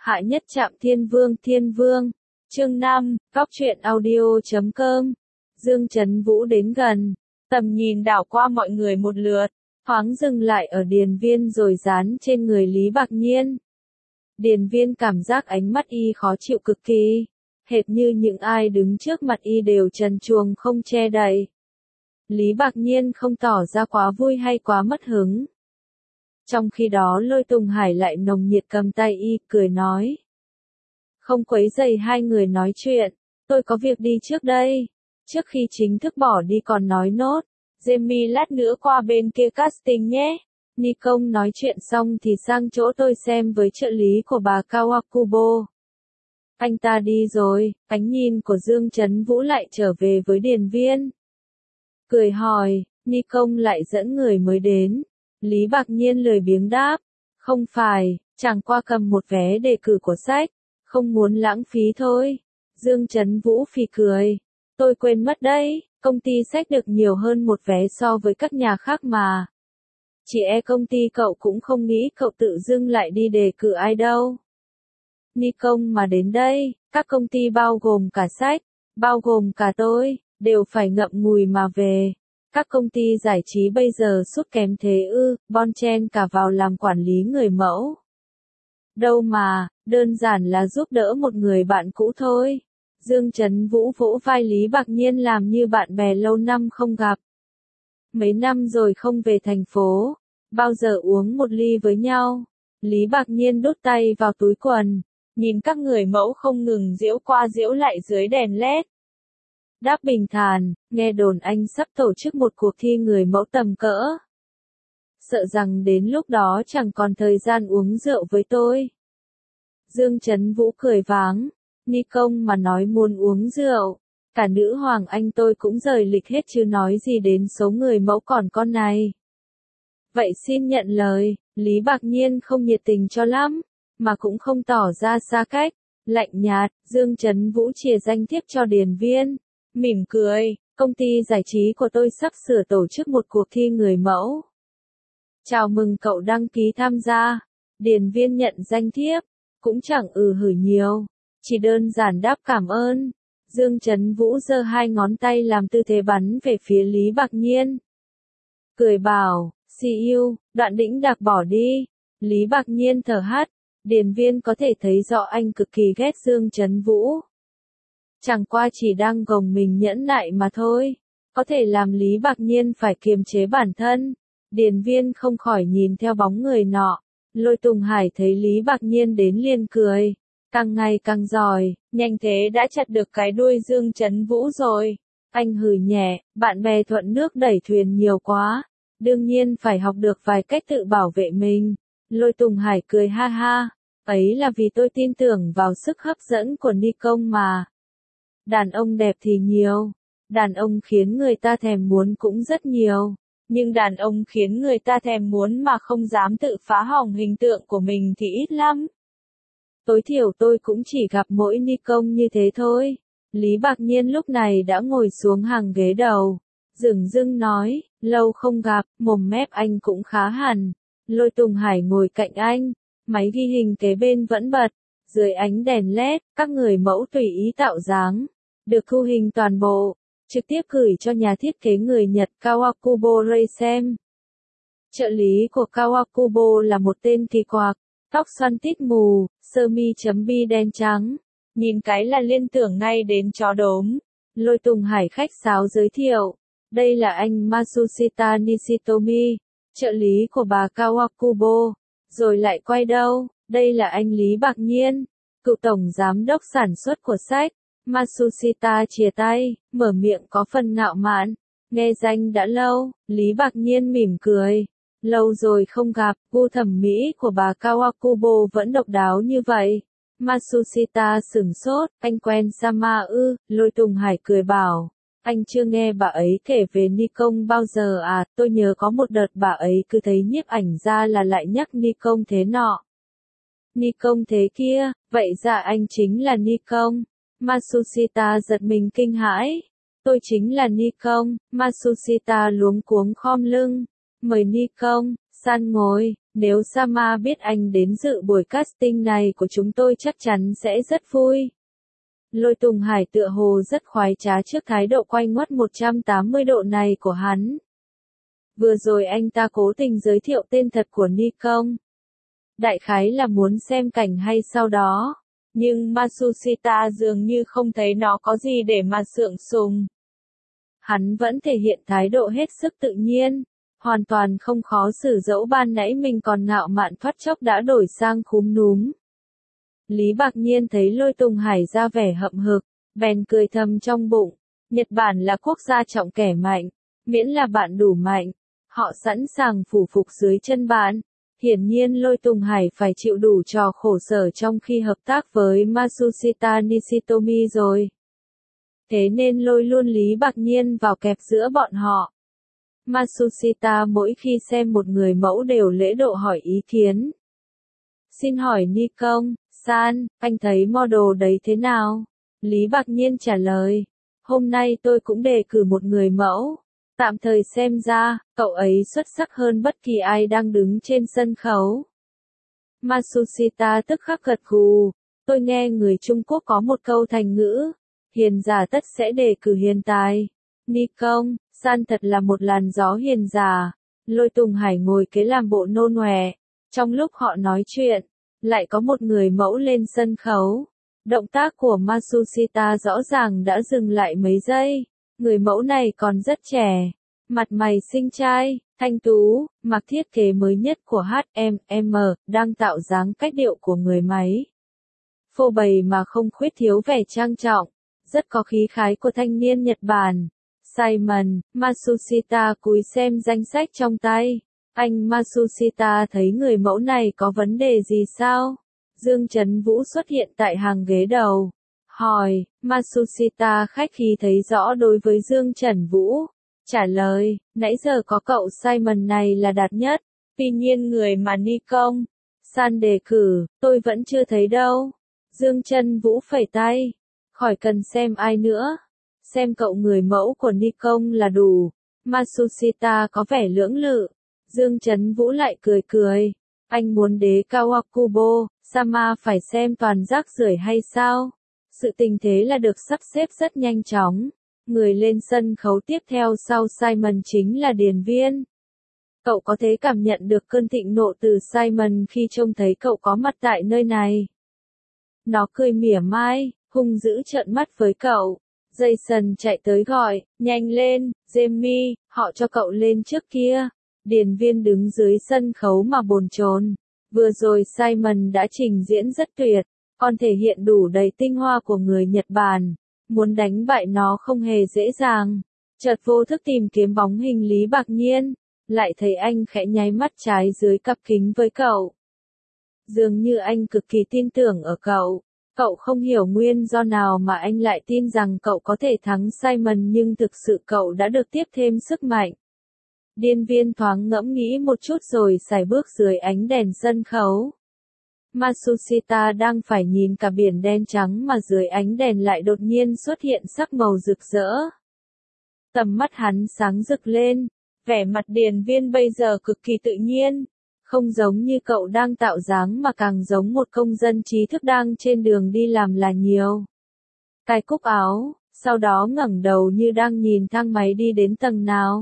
Hạ nhất trạm Thiên Vương. Chương 5, Góc truyện audio.com. Dương Trấn Vũ đến gần, tầm nhìn đảo qua mọi người một lượt, thoáng dừng lại ở Điền Viên rồi dán trên người Lý Bạc Nhiên. Điền Viên cảm giác ánh mắt y khó chịu cực kỳ, hệt như những ai đứng trước mặt y đều trần truồng không che đậy. Lý Bạc Nhiên không tỏ ra quá vui hay quá mất hứng. Trong khi đó Lôi Tùng Hải lại nồng nhiệt cầm tay y, cười nói. Không quấy rầy hai người nói chuyện, tôi có việc đi trước đây. Trước khi chính thức bỏ đi còn nói nốt, Jamie lát nữa qua bên kia casting nhé. Nikon nói chuyện xong thì sang chỗ tôi xem với trợ lý của bà Kawakubo. Anh ta đi rồi, ánh nhìn của Dương Trấn Vũ lại trở về với Điền Viên. Cười hỏi, Nikon lại dẫn người mới đến. Lý Bạc Nhiên lười biếng đáp, không phải, chẳng qua cầm một vé đề cử của sách, không muốn lãng phí thôi. Dương Trấn Vũ phì cười, tôi quên mất đấy, công ty sách được nhiều hơn một vé so với các nhà khác mà. Chỉ công ty cậu cũng không nghĩ cậu tự dưng lại đi đề cử ai đâu. Nikon mà đến đây, các công ty bao gồm cả sách, bao gồm cả tôi, đều phải ngậm ngùi mà về. Các công ty giải trí bây giờ sút kém thế ư, bon chen cả vào làm quản lý người mẫu. Đâu mà, đơn giản là giúp đỡ một người bạn cũ thôi. Dương Trấn Vũ vỗ vai Lý Bạc Nhiên làm như bạn bè lâu năm không gặp. Mấy năm rồi không về thành phố, bao giờ uống một ly với nhau. Lý Bạc Nhiên đút tay vào túi quần, nhìn các người mẫu không ngừng giễu qua giễu lại dưới đèn led. Đáp bình thản, nghe đồn anh sắp tổ chức một cuộc thi người mẫu tầm cỡ. Sợ rằng đến lúc đó chẳng còn thời gian uống rượu với tôi. Dương Trấn Vũ cười váng, Nikon mà nói muốn uống rượu, cả nữ hoàng anh tôi cũng rời lịch hết chứ nói gì đến số người mẫu còn con này. Vậy xin nhận lời, Lý Bạc Nhiên không nhiệt tình cho lắm, mà cũng không tỏ ra xa cách, lạnh nhạt. Dương Trấn Vũ chìa danh thiếp cho Điền Viên, mỉm cười, công ty giải trí của tôi sắp sửa tổ chức một cuộc thi người mẫu. Chào mừng cậu đăng ký tham gia. Điền Viên nhận danh thiếp, cũng chẳng hử nhiều, chỉ đơn giản đáp cảm ơn. Dương Trấn Vũ giơ hai ngón tay làm tư thế bắn về phía Lý Bạc Nhiên. Cười bảo, see you, đoạn đĩnh đạc bỏ đi. Lý Bạc Nhiên thở hắt, Điền Viên có thể thấy rõ anh cực kỳ ghét Dương Trấn Vũ. Chẳng qua chỉ đang gồng mình nhẫn nại mà thôi, có thể làm Lý Bạc Nhiên phải kiềm chế bản thân. Điền Viên không khỏi nhìn theo bóng người nọ. Lôi Tùng Hải thấy Lý Bạc Nhiên đến liền cười, càng ngày càng giỏi, nhanh thế đã chặt được cái đuôi Dương Trấn Vũ rồi. Anh hừ nhẹ, bạn bè thuận nước đẩy thuyền nhiều quá, đương nhiên phải học được vài cách tự bảo vệ mình. Lôi Tùng Hải cười ha ha, ấy là vì tôi tin tưởng vào sức hấp dẫn của Nikon mà. Đàn ông đẹp thì nhiều, đàn ông khiến người ta thèm muốn cũng rất nhiều, nhưng đàn ông khiến người ta thèm muốn mà không dám tự phá hỏng hình tượng của mình thì ít lắm. Tối thiểu tôi cũng chỉ gặp mỗi Nikon như thế thôi. Lý Bạc Nhiên lúc này đã ngồi xuống hàng ghế đầu, dửng dưng nói, lâu không gặp, mồm mép anh cũng khá hẳn. Lôi Tùng Hải ngồi cạnh anh, máy ghi hình kế bên vẫn bật, dưới ánh đèn led, các người mẫu tùy ý tạo dáng, được thu hình toàn bộ, trực tiếp gửi cho nhà thiết kế người Nhật Kawakubo Ray xem. Trợ lý của Kawakubo là một tên kỳ quặc, tóc xoăn tít mù, sơ mi chấm bi đen trắng, nhìn cái là liên tưởng ngay đến chó đốm. Lôi Tùng Hải khách sáo giới thiệu, đây là anh Matsushita Nishitomi, trợ lý của bà Kawakubo, rồi lại quay đâu, đây là anh Lý Bạc Nhiên, cựu tổng giám đốc sản xuất của sách. Matsushita chìa tay, mở miệng có phần ngạo mạn, nghe danh đã lâu. Lý Bạc Nhiên mỉm cười, lâu rồi không gặp, gu thẩm mỹ của bà Kawakubo vẫn độc đáo như vậy. Matsushita sửng sốt, anh quen Sama ư? Lôi Tùng Hải cười bảo, anh chưa nghe bà ấy kể về Nikon bao giờ à? Tôi nhớ có một đợt bà ấy cứ thấy nhiếp ảnh ra là lại nhắc Nikon thế nọ, Nikon thế kia, vậy ra anh chính là Nikon. Matsushita giật mình kinh hãi, tôi chính là Nikon. Matsushita luống cuống khom lưng, mời Nikon san ngồi. Nếu Sama biết anh đến dự buổi casting này của chúng tôi chắc chắn sẽ rất vui. Lôi Tùng Hải tựa hồ rất khoái trá trước thái độ quay ngoắt 180 độ này của hắn. Vừa rồi anh ta cố tình giới thiệu tên thật của Nikon. Đại khái là muốn xem cảnh hay sau đó. Nhưng Matsushita dường như không thấy nó có gì để mà sượng sùng. Hắn vẫn thể hiện thái độ hết sức tự nhiên, hoàn toàn không khó xử dẫu ban nãy mình còn ngạo mạn thoát chốc đã đổi sang khúm núm. Lý Bạc Nhiên thấy Lôi Tùng Hải ra vẻ hậm hực, bèn cười thầm trong bụng. Nhật Bản là quốc gia trọng kẻ mạnh, miễn là bạn đủ mạnh, họ sẵn sàng phủ phục dưới chân bạn. Hiển nhiên Lôi Tùng Hải phải chịu đủ trò khổ sở trong khi hợp tác với Matsushita Nishitomi rồi. Thế nên lôi luôn Lý Bạc Nhiên vào kẹp giữa bọn họ. Matsushita mỗi khi xem một người mẫu đều lễ độ hỏi ý kiến. Xin hỏi Nikon-san, anh thấy model đấy thế nào? Lý Bạc Nhiên trả lời. Hôm nay tôi cũng đề cử một người mẫu. Tạm thời xem ra, cậu ấy xuất sắc hơn bất kỳ ai đang đứng trên sân khấu. Matsushita tức khắc gật gù. Tôi nghe người Trung Quốc có một câu thành ngữ. Hiền giả tất sẽ đề cử hiền tài. Nikon-san thật là một làn gió hiền giả. Lôi Tùng Hải ngồi kế làm bộ nôn nòe. Trong lúc họ nói chuyện, lại có một người mẫu lên sân khấu. Động tác của Matsushita rõ ràng đã dừng lại mấy giây. Người mẫu này còn rất trẻ. Mặt mày xinh trai, thanh tú, mặc thiết kế mới nhất của H&M, đang tạo dáng cách điệu của người máy. Phô bày mà không khuyết thiếu vẻ trang trọng. Rất có khí khái của thanh niên Nhật Bản. Simon, Matsushita cúi xem danh sách trong tay. Anh Matsushita thấy người mẫu này có vấn đề gì sao? Dương Trấn Vũ xuất hiện tại hàng ghế đầu. Hỏi, Matsushita khách khí thấy rõ đối với Dương Trấn Vũ. Trả lời, nãy giờ có cậu Simon này là đạt nhất. Tuy nhiên người mà Nikon-san đề cử, tôi vẫn chưa thấy đâu. Dương Trấn Vũ phẩy tay. Khỏi cần xem ai nữa. Xem cậu người mẫu của Nikon là đủ. Matsushita có vẻ lưỡng lự. Dương Trấn Vũ lại cười cười. Anh muốn đế Kawakubo, Sama phải xem toàn rác rưởi hay sao? Sự tình thế là được sắp xếp rất nhanh chóng. Người lên sân khấu tiếp theo sau Simon chính là Điền Viên. Cậu có thể cảm nhận được cơn thịnh nộ từ Simon khi trông thấy cậu có mặt tại nơi này. Nó cười mỉa mai, hung dữ trợn mắt với cậu. Jason chạy tới gọi, nhanh lên, Jamie, họ cho cậu lên trước kia. Điền Viên đứng dưới sân khấu mà bồn chồn. Vừa rồi Simon đã trình diễn rất tuyệt, còn thể hiện đủ đầy tinh hoa của người Nhật Bản. Muốn đánh bại nó không hề dễ dàng. Chợt vô thức tìm kiếm bóng hình Lý Bạc Nhiên, lại thấy anh khẽ nháy mắt trái dưới cặp kính với cậu. Dường như anh cực kỳ tin tưởng ở cậu. Cậu không hiểu nguyên do nào mà anh lại tin rằng cậu có thể thắng Simon nhưng thực sự cậu đã được tiếp thêm sức mạnh. Điền Viên thoáng ngẫm nghĩ một chút rồi sải bước dưới ánh đèn sân khấu. Matsushita đang phải nhìn cả biển đen trắng mà dưới ánh đèn lại đột nhiên xuất hiện sắc màu rực rỡ. Tầm mắt hắn sáng rực lên, vẻ mặt Điền Viên bây giờ cực kỳ tự nhiên, không giống như cậu đang tạo dáng mà càng giống một công dân trí thức đang trên đường đi làm là nhiều. Cài cúc áo, sau đó ngẩng đầu như đang nhìn thang máy đi đến tầng nào.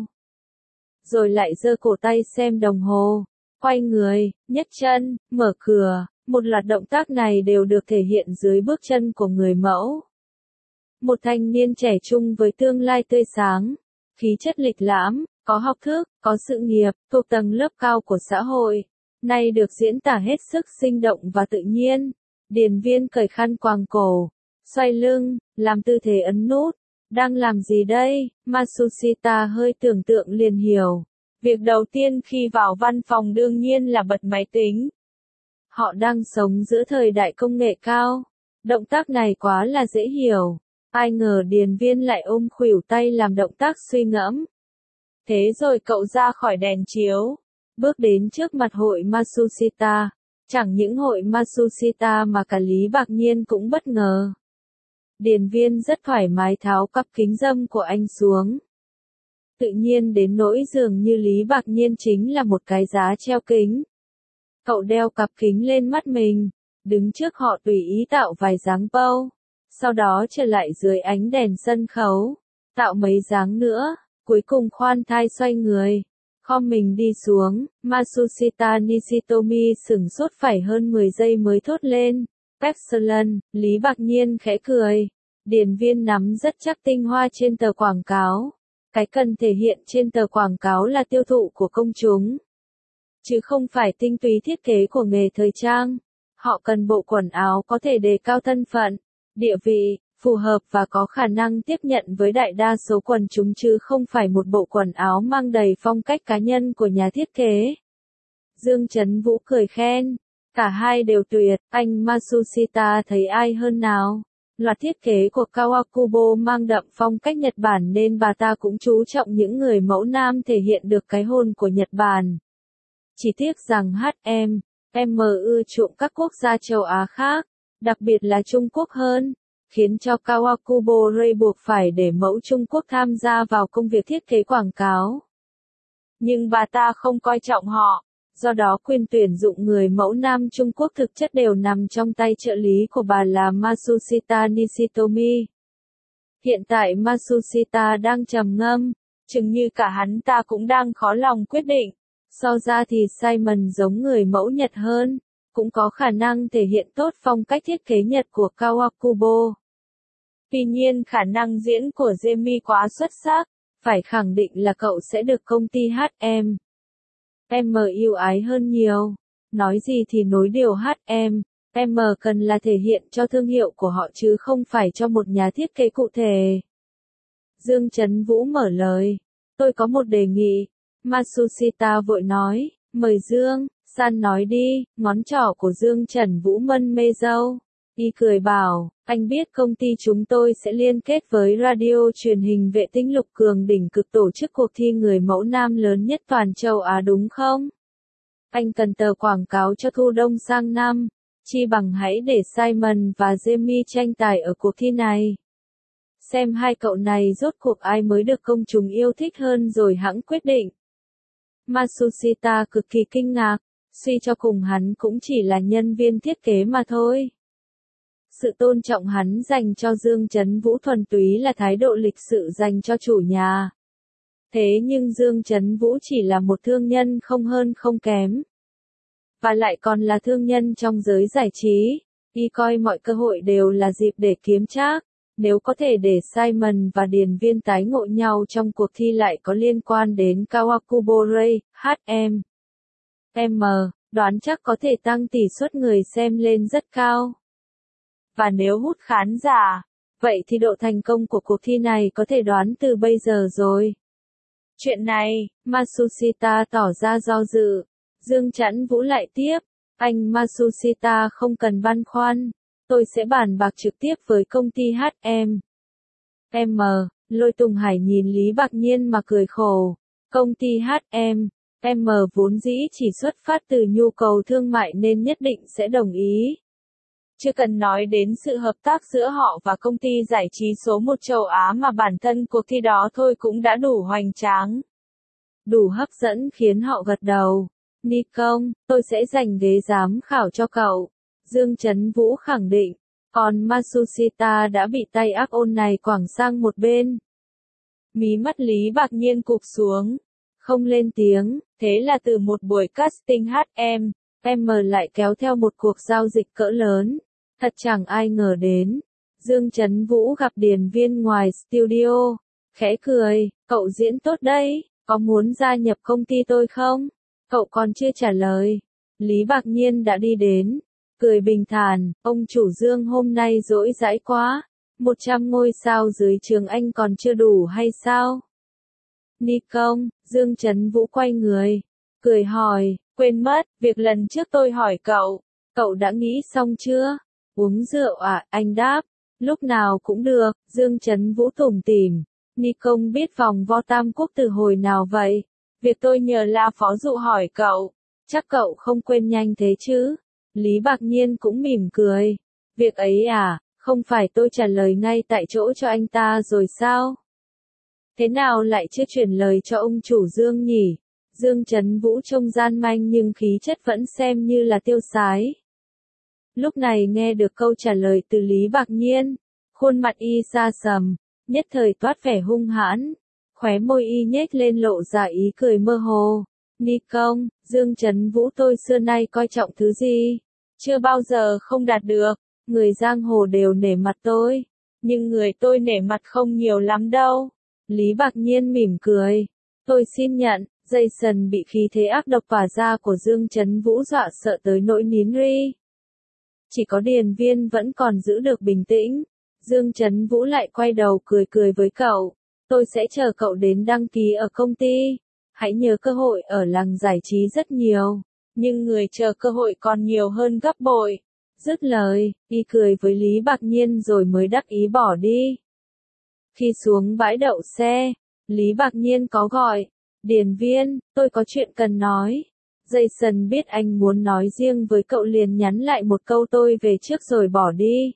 Rồi lại giơ cổ tay xem đồng hồ, quay người, nhấc chân, mở cửa, một loạt động tác này đều được thể hiện dưới bước chân của người mẫu. Một thanh niên trẻ trung với tương lai tươi sáng, khí chất lịch lãm, có học thức, có sự nghiệp, thuộc tầng lớp cao của xã hội, nay được diễn tả hết sức sinh động và tự nhiên. Điền Viên cởi khăn quàng cổ, xoay lưng, làm tư thế ấn nút. Đang làm gì đây? Matsushita hơi tưởng tượng liền hiểu. Việc đầu tiên khi vào văn phòng đương nhiên là bật máy tính. Họ đang sống giữa thời đại công nghệ cao. Động tác này quá là dễ hiểu. Ai ngờ Điền Viên lại ôm khuỷu tay làm động tác suy ngẫm. Thế rồi cậu ra khỏi đèn chiếu, bước đến trước mặt hội Matsushita. Chẳng những hội Matsushita mà cả Lý Bạc Nhiên cũng bất ngờ. Điền Viên rất thoải mái tháo cặp kính râm của anh xuống. Tự nhiên đến nỗi dường như Lý Bạc Nhiên chính là một cái giá treo kính. Cậu đeo cặp kính lên mắt mình, đứng trước họ tùy ý tạo vài dáng pose, sau đó trở lại dưới ánh đèn sân khấu, tạo mấy dáng nữa, cuối cùng khoan thai xoay người, khom mình đi xuống. Matsushita Nishitomi sửng sốt phải hơn 10 giây mới thốt lên, excellent. Lý Bạc Nhiên khẽ cười. Điền Viên nắm rất chắc tinh hoa trên tờ quảng cáo. Cái cần thể hiện trên tờ quảng cáo là tiêu thụ của công chúng, chứ không phải tinh túy thiết kế của nghề thời trang. Họ cần bộ quần áo có thể đề cao thân phận, địa vị, phù hợp và có khả năng tiếp nhận với đại đa số quần chúng, chứ không phải một bộ quần áo mang đầy phong cách cá nhân của nhà thiết kế. Dương Chấn Vũ cười khen, cả hai đều tuyệt. Anh Matsushita thấy ai hơn nào? Loạt thiết kế của Kawakubo mang đậm phong cách Nhật Bản nên bà ta cũng chú trọng những người mẫu nam thể hiện được cái hồn của Nhật Bản. Chỉ tiếc rằng H&M ưa chuộng các quốc gia châu Á khác, đặc biệt là Trung Quốc hơn, khiến cho Kawakubo Ray buộc phải để mẫu Trung Quốc tham gia vào công việc thiết kế quảng cáo. Nhưng bà ta không coi trọng họ, do đó quyền tuyển dụng người mẫu nam Trung Quốc thực chất đều nằm trong tay trợ lý của bà là Matsushita Nishitomi. Hiện tại Matsushita đang trầm ngâm, chừng như cả hắn ta cũng đang khó lòng quyết định. So ra thì Simon giống người mẫu Nhật hơn, cũng có khả năng thể hiện tốt phong cách thiết kế Nhật của Kawakubo. Tuy nhiên khả năng diễn của Jamie quá xuất sắc, phải khẳng định là cậu sẽ được công ty H&M yêu ái hơn nhiều. Nói gì thì nối điều H&M cần là thể hiện cho thương hiệu của họ chứ không phải cho một nhà thiết kế cụ thể. Dương Chấn Vũ mở lời, tôi có một đề nghị. Matsushita vội nói, mời Dương, San nói đi. Ngón trỏ của Dương Trần Vũ mân mê râu. Y cười bảo, anh biết công ty chúng tôi sẽ liên kết với radio truyền hình vệ tinh Lục Cường đỉnh cực tổ chức cuộc thi người mẫu nam lớn nhất toàn châu Á đúng không? Anh cần tờ quảng cáo cho thu đông sang năm, chi bằng hãy để Simon và Jamie tranh tài ở cuộc thi này. Xem hai cậu này rốt cuộc ai mới được công chúng yêu thích hơn rồi hẵng quyết định. Matsushita cực kỳ kinh ngạc, suy cho cùng hắn cũng chỉ là nhân viên thiết kế mà thôi. Sự tôn trọng hắn dành cho Dương Chấn Vũ thuần túy là thái độ lịch sự dành cho chủ nhà. Thế nhưng Dương Chấn Vũ chỉ là một thương nhân không hơn không kém. Và lại còn là thương nhân trong giới giải trí, y coi mọi cơ hội đều là dịp để kiếm trác. Nếu có thể để Simon và Điền Viên tái ngộ nhau trong cuộc thi lại có liên quan đến Kawakubo Ray, H&M, đoán chắc có thể tăng tỷ suất người xem lên rất cao. Và nếu hút khán giả, vậy thì độ thành công của cuộc thi này có thể đoán từ bây giờ rồi. Chuyện này, Matsushita tỏ ra do dự. Dương Chấn Vũ lại tiếp, anh Matsushita không cần băn khoăn. Tôi sẽ bàn bạc trực tiếp với công ty H&M. Lôi Tùng Hải nhìn Lý Bạc Nhiên mà cười khổ. Công ty H&M vốn dĩ chỉ xuất phát từ nhu cầu thương mại nên nhất định sẽ đồng ý. Chưa cần nói đến sự hợp tác giữa họ và công ty giải trí số 1 châu Á mà bản thân cuộc thi đó thôi cũng đã đủ hoành tráng. Đủ hấp dẫn khiến họ gật đầu. Nikon, tôi sẽ dành ghế giám khảo cho cậu. Dương Chấn Vũ khẳng định, còn Matsushita đã bị tay ác ôn này quẳng sang một bên. Mí mắt Lý Bạc Nhiên cụp xuống, không lên tiếng, thế là từ một buổi casting H&M lại kéo theo một cuộc giao dịch cỡ lớn. Thật chẳng ai ngờ đến. Dương Chấn Vũ gặp Điền Viên ngoài studio, khẽ cười, cậu diễn tốt đấy, có muốn gia nhập công ty tôi không? Cậu còn chưa trả lời. Lý Bạc Nhiên đã đi đến. Cười bình thản, ông chủ Dương hôm nay rỗi rãi quá. 100 ngôi sao dưới trường anh còn chưa đủ hay sao? Nikon, Dương Chấn Vũ quay người, cười hỏi, quên mất, việc lần trước tôi hỏi cậu đã nghĩ xong chưa? Uống rượu à, anh đáp, lúc nào cũng được. Dương Chấn Vũ tủm tỉm, Nikon biết vòng vo Tam Quốc từ hồi nào vậy? Việc tôi nhờ La Phó Dụ hỏi cậu, chắc cậu không quên nhanh thế chứ? Lý Bạc Nhiên cũng mỉm cười, việc ấy à, không phải tôi trả lời ngay tại chỗ cho anh ta rồi sao? Thế nào lại chưa chuyển lời cho ông chủ Dương nhỉ? Dương Trấn Vũ trông gian manh nhưng khí chất vẫn xem như là tiêu sái. Lúc này nghe được câu trả lời từ Lý Bạc Nhiên, khuôn mặt y sa sầm, nhất thời toát vẻ hung hãn, khóe môi y nhếch lên lộ ra ý cười mơ hồ. Ni công, Dương Trấn Vũ tôi xưa nay coi trọng thứ gì? Chưa bao giờ không đạt được, người giang hồ đều nể mặt tôi, nhưng người tôi nể mặt không nhiều lắm đâu. Lý Bạc Nhiên mỉm cười, tôi xin nhận, Jason bị khí thế ác độc tỏa ra của Dương Trấn Vũ dọa sợ tới nỗi nín ri. Chỉ có Điền Viên vẫn còn giữ được bình tĩnh. Dương Trấn Vũ lại quay đầu cười cười với cậu. Tôi sẽ chờ cậu đến đăng ký ở công ty. Hãy nhớ cơ hội ở làng giải trí rất nhiều. Nhưng người chờ cơ hội còn nhiều hơn gấp bội. Dứt lời, y cười với Lý Bạc Nhiên rồi mới đắc ý bỏ đi. Khi xuống bãi đậu xe, Lý Bạc Nhiên có gọi. Điền Viên, tôi có chuyện cần nói. Jason biết anh muốn nói riêng với cậu liền nhắn lại một câu tôi về trước rồi bỏ đi.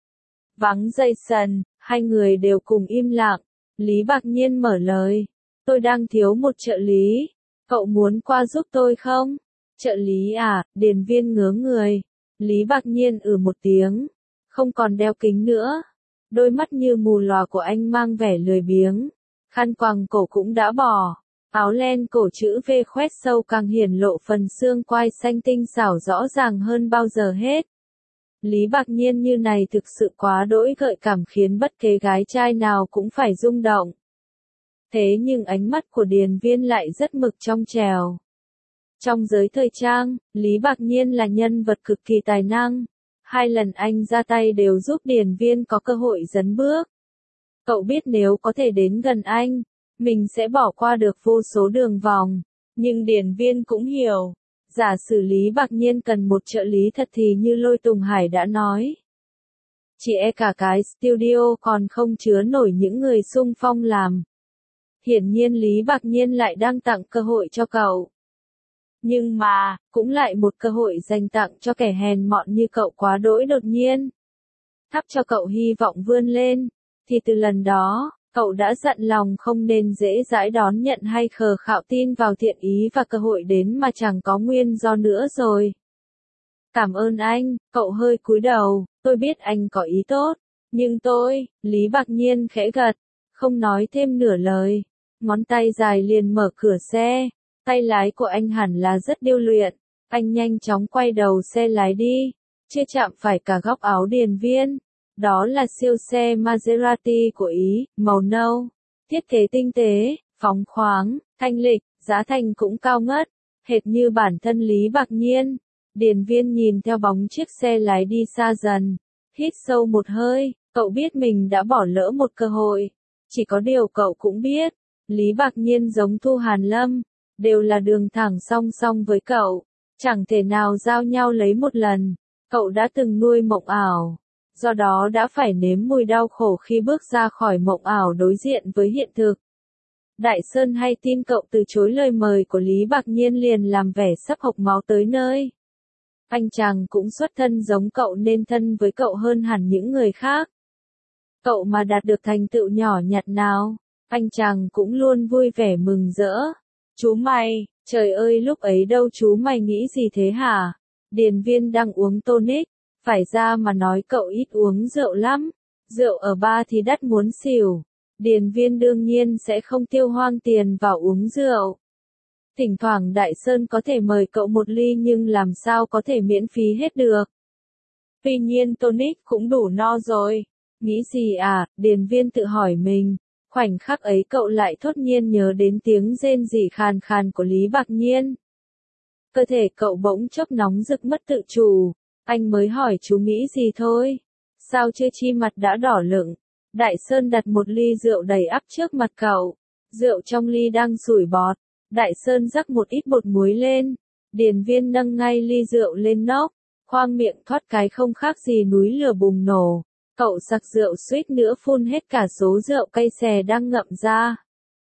Vắng Jason, hai người đều cùng im lặng. Lý Bạc Nhiên mở lời. Tôi đang thiếu một trợ lý. Cậu muốn qua giúp tôi không? Trợ lý à? Điền Viên ngớ người. Lý Bạc Nhiên một tiếng. Không còn đeo kính nữa. Đôi mắt như mù lòa của anh mang vẻ lười biếng. Khăn quàng cổ cũng đã bỏ. Áo len cổ chữ V khoét sâu càng hiển lộ phần xương quai xanh tinh xảo rõ ràng hơn bao giờ hết. Lý Bạc Nhiên như này thực sự quá đỗi gợi cảm khiến bất kỳ gái trai nào cũng phải rung động. Thế nhưng ánh mắt của Điền Viên lại rất mực trong trèo. Trong giới thời trang, Lý Bạc Nhiên là nhân vật cực kỳ tài năng. 2 lần anh ra tay đều giúp Điền Viên có cơ hội dấn bước. Cậu biết nếu có thể đến gần anh, mình sẽ bỏ qua được vô số đường vòng. Nhưng Điền Viên cũng hiểu. Giả sử Lý Bạc Nhiên cần một trợ lý thật thì như Lôi Tùng Hải đã nói. Chỉ cả cái studio còn không chứa nổi những người xung phong làm. Hiển nhiên Lý Bạc Nhiên lại đang tặng cơ hội cho cậu. Nhưng mà, cũng lại một cơ hội dành tặng cho kẻ hèn mọn như cậu quá đỗi đột nhiên. Thắp cho cậu hy vọng vươn lên, thì từ lần đó, cậu đã dặn lòng không nên dễ dãi đón nhận hay khờ khạo tin vào thiện ý và cơ hội đến mà chẳng có nguyên do nữa rồi. Cảm ơn anh, cậu hơi cúi đầu, tôi biết anh có ý tốt, nhưng Lý Bạc Nhiên khẽ gật, không nói thêm nửa lời, ngón tay dài liền mở cửa xe, tay lái của anh hẳn là rất điêu luyện, anh nhanh chóng quay đầu xe lái đi, chưa chạm phải cả góc áo Điền Viên. Đó là siêu xe Maserati của Ý, màu nâu, thiết kế tinh tế, phóng khoáng, thanh lịch, giá thành cũng cao ngất, hệt như bản thân Lý Bạc Nhiên. Điền Viên nhìn theo bóng chiếc xe lái đi xa dần, hít sâu một hơi, cậu biết mình đã bỏ lỡ một cơ hội. Chỉ có điều cậu cũng biết, Lý Bạc Nhiên giống Thu Hàn Lâm, đều là đường thẳng song song với cậu, chẳng thể nào giao nhau lấy một lần. Cậu đã từng nuôi mộng ảo. Do đó đã phải nếm mùi đau khổ khi bước ra khỏi mộng ảo đối diện với hiện thực. Đại Sơn hay tin cậu từ chối lời mời của Lý Bạc Nhiên liền làm vẻ sắp hộc máu tới nơi. Anh chàng cũng xuất thân giống cậu nên thân với cậu hơn hẳn những người khác. Cậu mà đạt được thành tựu nhỏ nhặt nào, anh chàng cũng luôn vui vẻ mừng rỡ. Chú mày, trời ơi lúc ấy đâu chú mày nghĩ gì thế hả? Điền Viên đang uống tonic. Phải ra mà nói cậu ít uống rượu lắm, rượu ở bar thì đắt muốn xỉu. Điền Viên đương nhiên sẽ không tiêu hoang tiền vào uống rượu. Thỉnh thoảng Đại Sơn có thể mời cậu một ly nhưng làm sao có thể miễn phí hết được. Tuy nhiên tonic cũng đủ no rồi. Nghĩ gì à, Điền Viên tự hỏi mình. Khoảnh khắc ấy cậu lại thốt nhiên nhớ đến tiếng rên rỉ khàn khàn của Lý Bạc Nhiên. Cơ thể cậu bỗng chốc nóng rực mất tự chủ. Anh mới hỏi chú nghĩ gì thôi. Sao chưa chi mặt đã đỏ lựng. Đại Sơn đặt một ly rượu đầy ắp trước mặt cậu. Rượu trong ly đang sủi bọt. Đại Sơn rắc một ít bột muối lên. Điền Viên nâng ngay ly rượu lên nóc. Khoang miệng thoát cái không khác gì núi lửa bùng nổ. Cậu sặc rượu suýt nữa phun hết cả số rượu cay xè đang ngậm ra.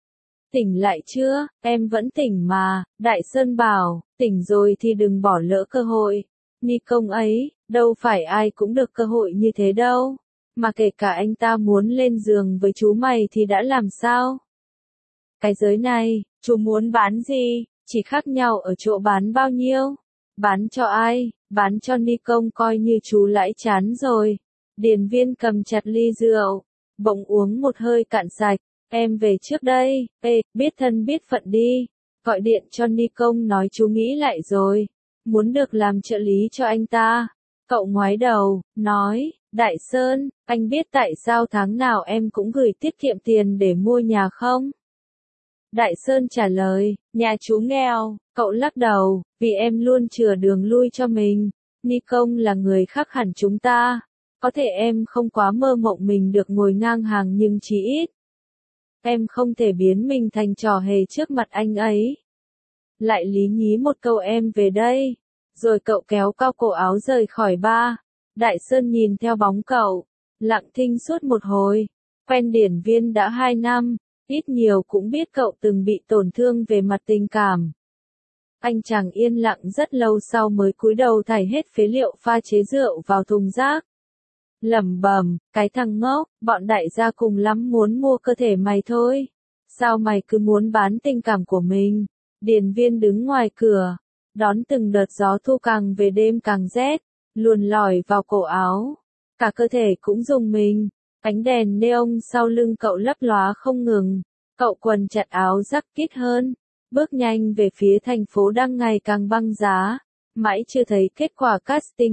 Tỉnh lại chưa, em vẫn tỉnh mà. Đại Sơn bảo, tỉnh rồi thì đừng bỏ lỡ cơ hội. Ni công ấy, đâu phải ai cũng được cơ hội như thế đâu. Mà kể cả anh ta muốn lên giường với chú mày thì đã làm sao? Cái giới này, chú muốn bán gì? chỉ khác nhau ở chỗ bán bao nhiêu. Bán cho ai? Bán cho Ni Công coi như chú lãi chán rồi. Điền Viên cầm chặt ly rượu, bỗng uống một hơi cạn sạch. Em về trước đây, biết thân biết phận đi. Gọi điện cho Ni Công nói chú nghĩ lại rồi. Muốn được làm trợ lý cho anh ta. Cậu ngoái đầu, nói, Đại Sơn, anh biết tại sao tháng nào em cũng gửi tiết kiệm tiền để mua nhà không? Đại Sơn trả lời, nhà chú nghèo. Cậu lắc đầu, vì em luôn chừa đường lui cho mình. Ni Công là người khác hẳn chúng ta. Có thể em không quá mơ mộng mình được ngồi ngang hàng nhưng chí ít. Em không thể biến mình thành trò hề trước mặt anh ấy. Lại lý nhí một câu em về đây. Rồi cậu kéo cao cổ áo rời khỏi bar. Đại Sơn nhìn theo bóng cậu, lặng thinh suốt một hồi. Quen Điển Viên đã 2 năm, ít nhiều cũng biết cậu từng bị tổn thương về mặt tình cảm. Anh chàng yên lặng rất lâu sau mới cúi đầu thải hết phế liệu pha chế rượu vào thùng rác. Lẩm bẩm, cái thằng ngốc, bọn đại gia cùng lắm muốn mua cơ thể mày thôi. Sao mày cứ muốn bán tình cảm của mình? Điền Viên đứng ngoài cửa, đón từng đợt gió thu càng về đêm càng rét, luồn lỏi vào cổ áo. Cả cơ thể cũng rùng mình. Ánh đèn neon sau lưng cậu lấp lóa không ngừng. Cậu quần chặt áo rắc kít hơn. Bước nhanh về phía thành phố đang ngày càng băng giá. Mãi chưa thấy kết quả casting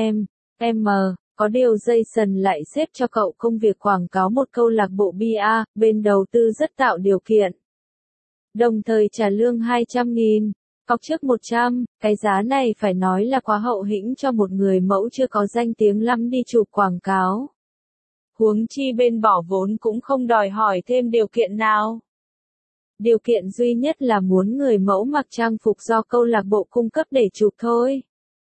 HM. Có điều Jason lại xếp cho cậu công việc quảng cáo một câu lạc bộ bia, bên đầu tư rất tạo điều kiện. Đồng thời trả lương 200.000, cọc trước 100, cái giá này phải nói là quá hậu hĩnh cho một người mẫu chưa có danh tiếng lắm đi chụp quảng cáo. Huống chi bên bỏ vốn cũng không đòi hỏi thêm điều kiện nào. Điều kiện duy nhất là muốn người mẫu mặc trang phục do câu lạc bộ cung cấp để chụp thôi.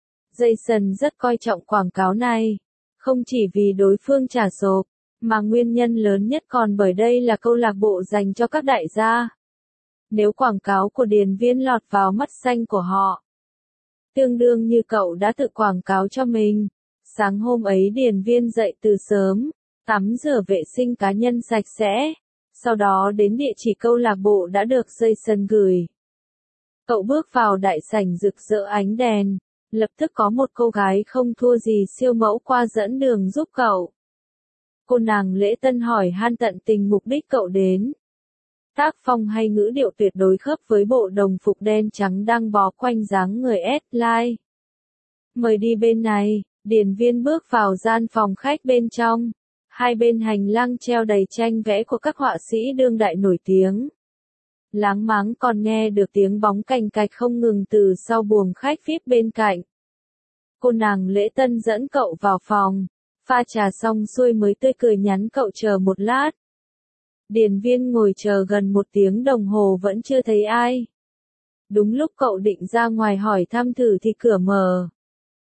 Jason rất coi trọng quảng cáo này. Không chỉ vì đối phương trả sộp, mà nguyên nhân lớn nhất còn bởi đây là câu lạc bộ dành cho các đại gia. Nếu quảng cáo của Điền Viên lọt vào mắt xanh của họ, tương đương như cậu đã tự quảng cáo cho mình. Sáng hôm ấy Điền Viên dậy từ sớm, tắm rửa vệ sinh cá nhân sạch sẽ, sau đó đến địa chỉ câu lạc bộ đã được Jason gửi. Cậu bước vào đại sảnh rực rỡ ánh đèn. Lập tức có một cô gái không thua gì siêu mẫu qua dẫn đường giúp cậu. Cô nàng lễ tân hỏi han tận tình mục đích cậu đến. Tác phong hay ngữ điệu tuyệt đối khớp với bộ đồng phục đen trắng đang bó quanh dáng người S-line. Mời đi bên này, Điền Viên bước vào gian phòng khách bên trong. Hai bên hành lang treo đầy tranh vẽ của các họa sĩ đương đại nổi tiếng. Láng máng còn nghe được tiếng bóng cành cạch không ngừng từ sau buồng khách VIP bên cạnh. Cô nàng lễ tân dẫn cậu vào phòng, pha trà xong xuôi mới tươi cười nhắn cậu chờ một lát. Điền Viên ngồi chờ gần 1 tiếng đồng hồ vẫn chưa thấy ai. Đúng lúc cậu định ra ngoài hỏi thăm thử thì cửa mở.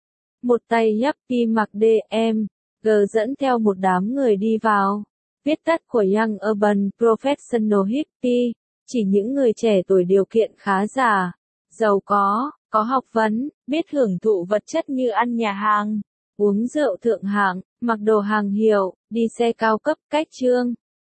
Một tay yuppie mặc DM, dẫn theo một đám người đi vào. Viết tắt của Young Urban Professional Hippie. Chỉ những người trẻ tuổi điều kiện khá giả, giàu có học vấn, biết hưởng thụ vật chất như ăn nhà hàng, uống rượu thượng hạng, mặc đồ hàng hiệu, đi xe cao cấp, cách trương.